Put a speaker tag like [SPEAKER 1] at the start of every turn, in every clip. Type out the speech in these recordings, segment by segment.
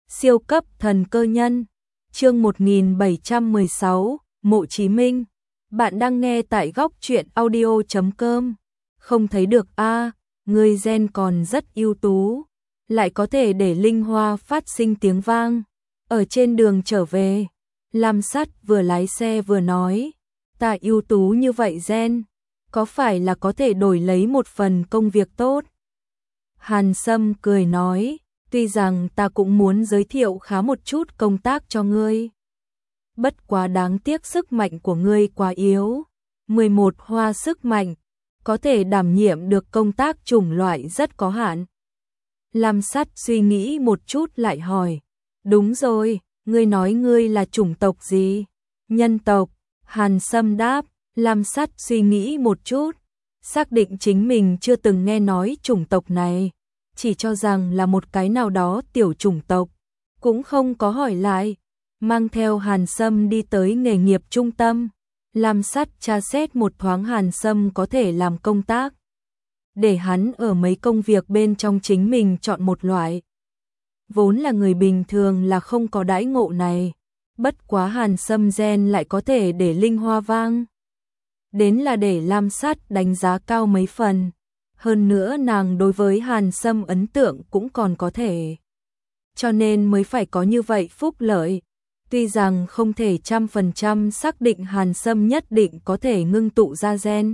[SPEAKER 1] Siêu cấp thần cơ nhân. Chương 1716, Mộ Chí Minh. Bạn đang nghe tại góc truyện audio.com. Không thấy được a, người gen còn rất ưu tú, lại có thể để linh hoa phát sinh tiếng vang. Ở trên đường trở về, Lam Sắt vừa lái xe vừa nói, ta ưu tú như vậy gen, có phải là có thể đổi lấy một phần công việc tốt? Hàn Sâm cười nói, tuy rằng ta cũng muốn giới thiệu khá một chút công tác cho ngươi. Bất quá đáng tiếc sức mạnh của ngươi quá yếu. 11 hoa sức mạnh, có thể đảm nhiệm được công tác chủng loại rất có hạn. Lam Sắt suy nghĩ một chút lại hỏi, đúng rồi, ngươi nói ngươi là chủng tộc gì? Nhân tộc. Hàn Sâm đáp. Lam Sắt suy nghĩ một chút, xác định chính mình chưa từng nghe nói chủng tộc này, chỉ cho rằng là một cái nào đó tiểu chủng tộc, cũng không có hỏi lại. Mang theo Hàn Sâm đi tới nghề nghiệp trung tâm, Lam Sắt tra xét một thoáng Hàn Sâm có thể làm công tác, để hắn ở mấy công việc bên trong chính mình chọn một loại. Vốn là người bình thường là không có đãi ngộ này, bất quá Hàn Sâm gen lại có thể để linh hoa vang. Đến là để Lam Sắt đánh giá cao mấy phần. Hơn nữa nàng đối với Hàn Sâm ấn tượng cũng còn có thể. Cho nên mới phải có như vậy phúc lợi. Tuy rằng không thể 100% xác định Hàn Sâm nhất định có thể ngưng tụ ra gen.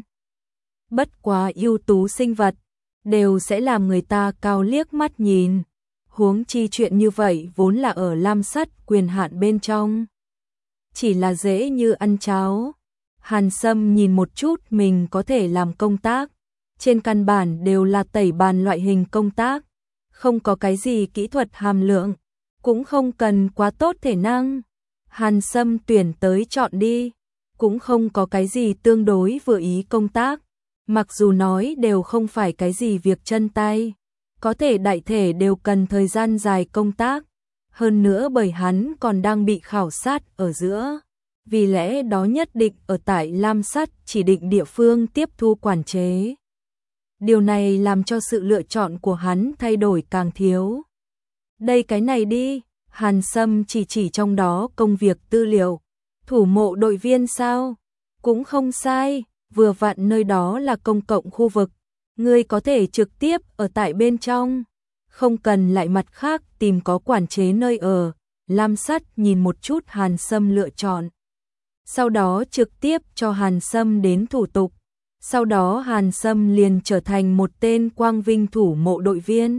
[SPEAKER 1] Bất quá ưu tú sinh vật, đều sẽ làm người ta cao liếc mắt nhìn. Huống chi chuyện như vậy vốn là ở Lam Sắt quyền hạn bên trong. Chỉ là dễ như ăn cháo. Hàn Sâm nhìn một chút mình có thể làm công tác. Trên căn bản đều là tẩy bàn loại hình công tác. Không có cái gì kỹ thuật hàm lượng. Cũng không cần quá tốt thể năng. Hàn Sâm tuyển tới chọn đi. Cũng không có cái gì tương đối vừa ý công tác. Mặc dù nói đều không phải cái gì việc chân tay. Có thể đại thể đều cần thời gian dài công tác. Hơn nữa bởi hắn còn đang bị khảo sát ở giữa. Vì lẽ đó nhất định ở tại Lam Sắt chỉ định địa phương tiếp thu quản chế. Điều này làm cho sự lựa chọn của hắn thay đổi càng thiếu. Đây cái này đi, Hàn Sâm chỉ trong đó công việc tư liệu. Thủ mộ đội viên sao? Cũng không sai, vừa vặn nơi đó là công cộng khu vực. Ngươi có thể trực tiếp ở tại bên trong. Không cần lại mặt khác tìm có quản chế nơi ở. Lam Sắt nhìn một chút Hàn Sâm lựa chọn. Sau đó trực tiếp cho Hàn Sâm đến thủ tục. Sau đó Hàn Sâm liền trở thành một tên quang vinh thủ mộ đội viên.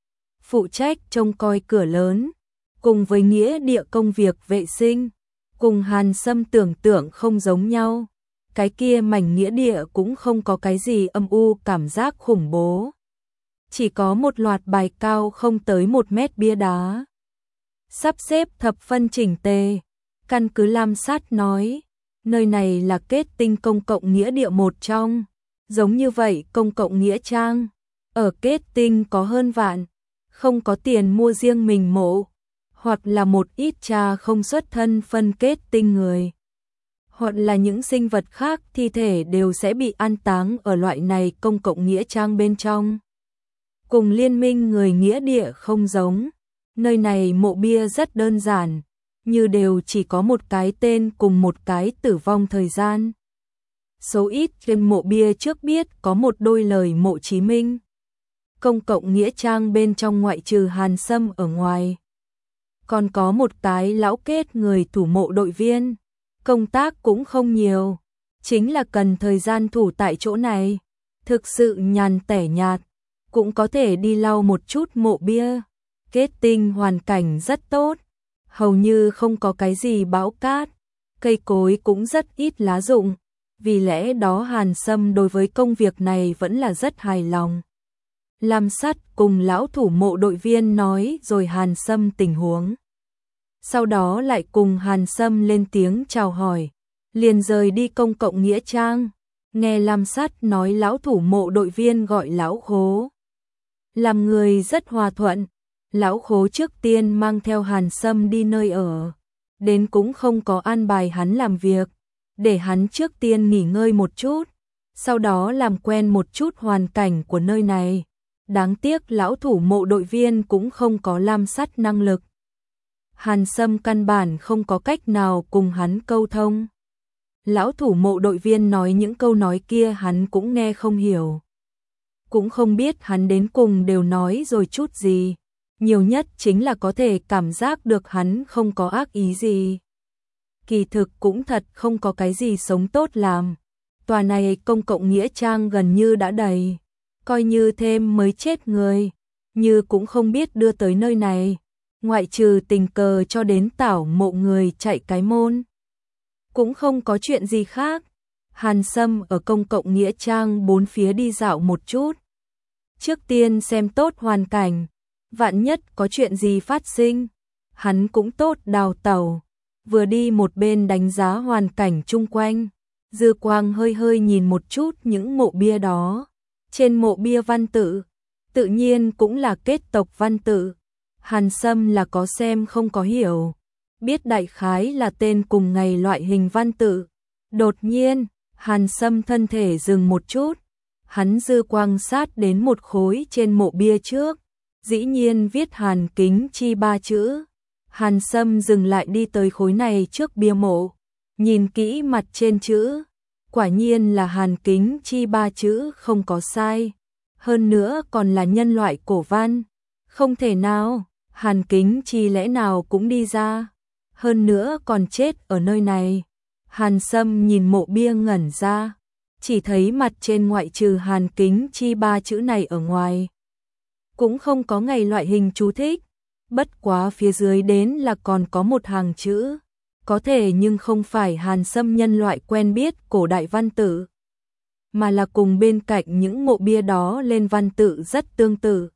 [SPEAKER 1] Phụ trách trông coi cửa lớn, cùng với nghĩa địa công việc vệ sinh, cùng Hàn Sâm tưởng tượng không giống nhau. Cái kia mảnh nghĩa địa cũng không có cái gì âm u cảm giác khủng bố. Chỉ có một loạt bài cao không tới 1 mét bia đá. Sắp xếp thập phân chỉnh tề. Căn cứ Lam Sắt nói, nơi này là kết tinh công cộng nghĩa địa một trong. Giống như vậy công cộng nghĩa trang, ở kết tinh có hơn vạn, không có tiền mua riêng mình mộ, hoặc là một ít cha không xuất thân phân kết tinh người, hoặc là những sinh vật khác thi thể đều sẽ bị an táng ở loại này công cộng nghĩa trang bên trong. Cùng liên minh người nghĩa địa không giống, nơi này mộ bia rất đơn giản. Như đều chỉ có một cái tên cùng một cái tử vong thời gian. Số ít trên mộ bia trước biết có một đôi lời Mộ Chí Minh. Công cộng nghĩa trang bên trong ngoại trừ Hàn Sâm ở ngoài. Còn có một cái lão kết người thủ mộ đội viên. Công tác cũng không nhiều. Chính là cần thời gian thủ tại chỗ này. Thực sự nhàn tẻ nhạt. Cũng có thể đi lau một chút mộ bia. Kết tinh hoàn cảnh rất tốt. Hầu như không có cái gì bão cát, cây cối cũng rất ít lá rụng, vì lẽ đó Hàn Sâm đối với công việc này vẫn là rất hài lòng. Lam Sắt cùng lão thủ mộ đội viên nói rồi Hàn Sâm tình huống. Sau đó lại cùng Hàn Sâm lên tiếng chào hỏi, liền rời đi công cộng nghĩa trang. Nghe Lam Sắt nói lão thủ mộ đội viên gọi lão Khố. Làm người rất hòa thuận. Lão Khố trước tiên mang theo Hàn Sâm đi nơi ở, đến cũng không có an bài hắn làm việc, để hắn trước tiên nghỉ ngơi một chút, sau đó làm quen một chút hoàn cảnh của nơi này. Đáng tiếc lão thủ mộ đội viên cũng không có Lam Sắt năng lực, Hàn Sâm căn bản không có cách nào cùng hắn câu thông. Lão thủ mộ đội viên nói những câu nói kia hắn cũng nghe không hiểu. Cũng không biết hắn đến cùng đều nói rồi chút gì. Nhiều nhất chính là có thể cảm giác được hắn không có ác ý gì. Kỳ thực cũng thật không có cái gì sống tốt làm. Tòa này công cộng nghĩa trang gần như đã đầy. Coi như thêm mới chết người. Như cũng không biết đưa tới nơi này. Ngoại trừ tình cờ cho đến tảo mộ người chạy cái môn. Cũng không có chuyện gì khác. Hàn Sâm ở công cộng nghĩa trang bốn phía đi dạo một chút. Trước tiên xem tốt hoàn cảnh. Vạn nhất có chuyện gì phát sinh. Hắn cũng tốt đào tẩu. Vừa đi một bên đánh giá hoàn cảnh chung quanh. Dư quang hơi hơi nhìn một chút những mộ bia đó. Trên mộ bia văn tự. Tự nhiên cũng là kết tộc văn tự. Hàn Sâm là có xem không có hiểu. Biết đại khái là tên cùng ngày loại hình văn tự. Đột nhiên, Hàn Sâm thân thể dừng một chút. Hắn dư quang sát đến một khối trên mộ bia trước. Dĩ nhiên viết Hàn Kính Chi 3 chữ. Hàn Sâm dừng lại đi tới khối này trước bia mộ. Nhìn kỹ mặt trên chữ. Quả nhiên là Hàn Kính Chi 3 chữ không có sai. Hơn nữa còn là nhân loại cổ văn. Không thể nào, Hàn Kính Chi lẽ nào cũng đi ra. Hơn nữa còn chết ở nơi này. Hàn Sâm nhìn mộ bia ngẩn ra. Chỉ thấy mặt trên ngoại trừ Hàn Kính Chi 3 chữ này ở ngoài. Cũng không có ngày loại hình chú thích. Bất quá phía dưới đến là còn có một hàng chữ. Có thể nhưng không phải Hàn Sâm nhân loại quen biết cổ đại văn tự. Mà là cùng bên cạnh những mộ bia đó lên văn tự rất tương tự.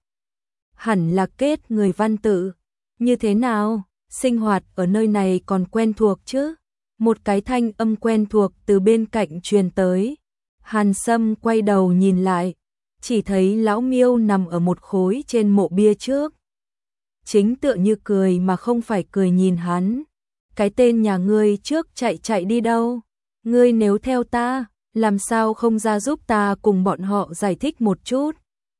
[SPEAKER 1] Hẳn là kết người văn tự. Như thế nào? Sinh hoạt ở nơi này còn quen thuộc chứ? Một cái thanh âm quen thuộc từ bên cạnh truyền tới. Hàn Sâm quay đầu nhìn lại. Chỉ thấy lão Miêu nằm ở một khối trên mộ bia trước. Chính tựa như cười mà không phải cười nhìn hắn. Cái tên nhà ngươi trước chạy đi đâu? Ngươi nếu theo ta, làm sao không ra giúp ta cùng bọn họ giải thích một chút?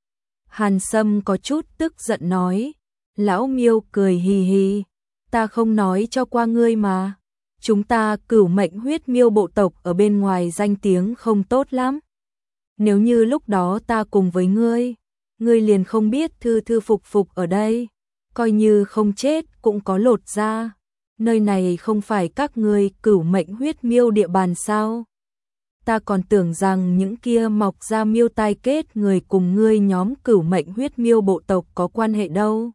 [SPEAKER 1] Hàn Sâm có chút tức giận nói. Lão Miêu cười hì hì. Ta không nói cho qua ngươi mà. Chúng ta Cửu Mệnh Huyết Miêu bộ tộc ở bên ngoài danh tiếng không tốt lắm. Nếu như lúc đó ta cùng với ngươi liền không biết thư phục ở đây. Coi như không chết cũng có lột ra. Nơi này không phải các ngươi Cửu Mệnh Huyết Miêu địa bàn sao? Ta còn tưởng rằng những kia mọc ra miêu tai kết người cùng ngươi nhóm Cửu Mệnh Huyết Miêu bộ tộc có quan hệ đâu.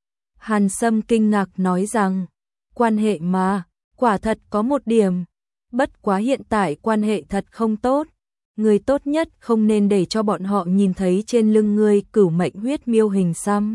[SPEAKER 1] Hàn Sâm kinh ngạc nói rằng, quan hệ mà, quả thật có một điểm. Bất quá hiện tại quan hệ thật không tốt. Người tốt nhất không nên để cho bọn họ nhìn thấy trên lưng ngươi Cửu Mệnh Huyết Miêu hình xăm.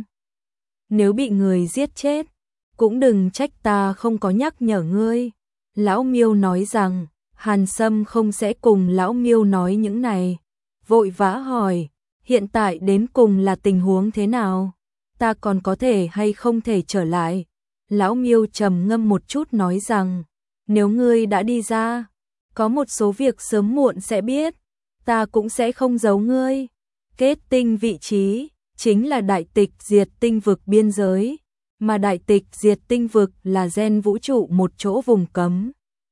[SPEAKER 1] Nếu bị người giết chết, cũng đừng trách ta không có nhắc nhở ngươi. Lão Miêu nói rằng, Hàn Sâm không sẽ cùng Lão Miêu nói những này. Vội vã hỏi, hiện tại đến cùng là tình huống thế nào? Ta còn có thể hay không thể trở lại? Lão Miêu trầm ngâm một chút nói rằng, nếu ngươi đã đi ra, có một số việc sớm muộn sẽ biết, ta cũng sẽ không giấu ngươi. Kết tinh vị trí, chính là đại tịch diệt tinh vực biên giới, mà đại tịch diệt tinh vực là gen vũ trụ một chỗ vùng cấm.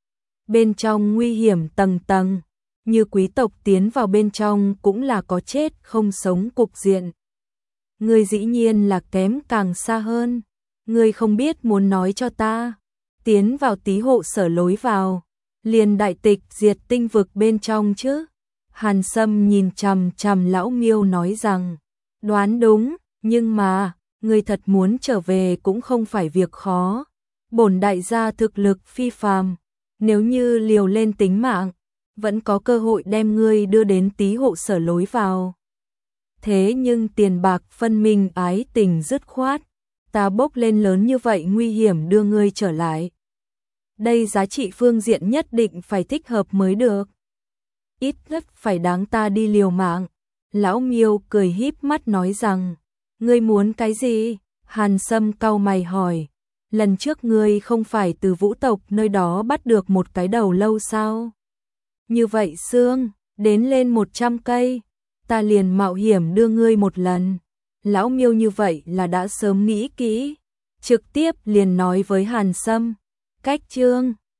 [SPEAKER 1] Bên trong nguy hiểm tầng tầng, như quý tộc tiến vào bên trong cũng là có chết không sống cục diện. Ngươi dĩ nhiên là kém càng xa hơn, ngươi không biết muốn nói cho ta, tiến vào tí hộ sở lối vào, liền đại tịch diệt tinh vực bên trong chứ. Hàn Sâm nhìn chằm chằm Lão Miêu nói rằng, đoán đúng, nhưng mà, ngươi thật muốn trở về cũng không phải việc khó. Bổn đại gia thực lực phi phàm, nếu như liều lên tính mạng, vẫn có cơ hội đem ngươi đưa đến tí hộ sở lối vào. Thế nhưng tiền bạc phân minh ái tình dứt khoát, ta bốc lên lớn như vậy nguy hiểm đưa ngươi trở lại. Đây giá trị phương diện nhất định phải thích hợp mới được. Ít nhất phải đáng ta đi liều mạng. Lão Miêu cười híp mắt nói rằng, ngươi muốn cái gì? Hàn Sâm cau mày hỏi, lần trước ngươi không phải từ Vũ tộc nơi đó bắt được một cái đầu lâu sao? Như vậy xương, đến lên 100 cây, ta liền mạo hiểm đưa ngươi một lần. Lão Miêu như vậy là đã sớm nghĩ kỹ, trực tiếp liền nói với Hàn Sâm, cách Trương